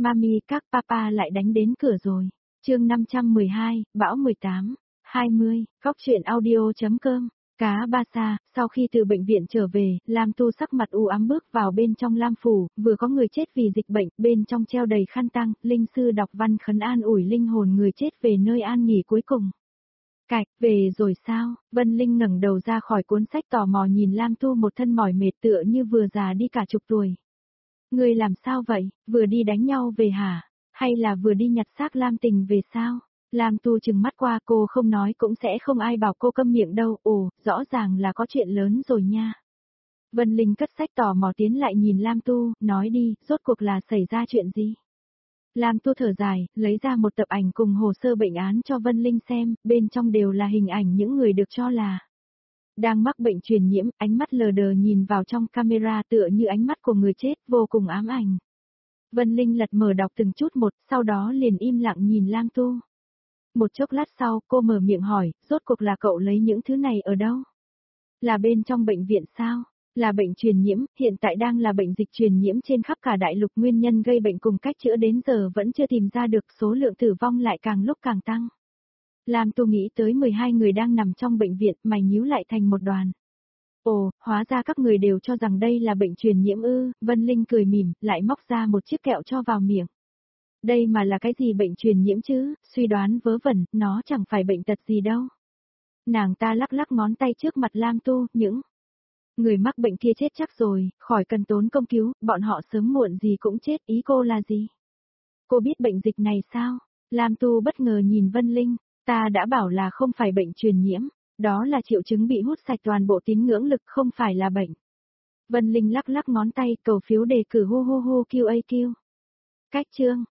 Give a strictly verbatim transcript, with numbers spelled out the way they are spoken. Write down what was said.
Mami các papa lại đánh đến cửa rồi. Chương năm trăm mười hai, bão mười tám, hai mươi, góc truyện audio chấm com. Cá Ba Sa, sau khi từ bệnh viện trở về, Lam Tu sắc mặt u ám bước vào bên trong Lam phủ, vừa có người chết vì dịch bệnh, bên trong treo đầy khăn tang, linh sư đọc văn khấn an ủi linh hồn người chết về nơi an nghỉ cuối cùng. Cạch, về rồi sao? Vân Linh ngẩng đầu ra khỏi cuốn sách tò mò nhìn Lam Tu một thân mỏi mệt tựa như vừa già đi cả chục tuổi. Người làm sao vậy, vừa đi đánh nhau về hả? Hay là vừa đi nhặt xác Lam Tình về sao? Lam Tu chừng mắt qua, cô không nói cũng sẽ không ai bảo cô câm miệng đâu. Ồ, rõ ràng là có chuyện lớn rồi nha. Vân Linh cất sách tò mò tiến lại nhìn Lam Tu, nói đi, rốt cuộc là xảy ra chuyện gì? Lam Tu thở dài, lấy ra một tập ảnh cùng hồ sơ bệnh án cho Vân Linh xem, bên trong đều là hình ảnh những người được cho là đang mắc bệnh truyền nhiễm, ánh mắt lờ đờ nhìn vào trong camera tựa như ánh mắt của người chết, vô cùng ám ảnh. Vân Linh lật mở đọc từng chút một, sau đó liền im lặng nhìn Lam Tu. Một chốc lát sau, cô mở miệng hỏi, rốt cuộc là cậu lấy những thứ này ở đâu? Là bên trong bệnh viện sao? Là bệnh truyền nhiễm, hiện tại đang là bệnh dịch truyền nhiễm trên khắp cả đại lục, nguyên nhân gây bệnh cùng cách chữa đến giờ vẫn chưa tìm ra được, số lượng tử vong lại càng lúc càng tăng. Lam Tu nghĩ tới mười hai người đang nằm trong bệnh viện, mày nhíu lại thành một đoàn. Ồ, hóa ra các người đều cho rằng đây là bệnh truyền nhiễm ư? Vân Linh cười mỉm, lại móc ra một chiếc kẹo cho vào miệng. Đây mà là cái gì bệnh truyền nhiễm chứ, suy đoán vớ vẩn, nó chẳng phải bệnh tật gì đâu. Nàng ta lắc lắc ngón tay trước mặt Lam Tu, những người mắc bệnh kia chết chắc rồi, khỏi cần tốn công cứu, bọn họ sớm muộn gì cũng chết, ý cô là gì? Cô biết bệnh dịch này sao? Lam Tu bất ngờ nhìn Vân Linh, ta đã bảo là không phải bệnh truyền nhiễm, đó là triệu chứng bị hút sạch toàn bộ tín ngưỡng lực, không phải là bệnh. Vân Linh lắc lắc ngón tay, cầu phiếu đề cử hô hô hô Q A Q. Cách chương,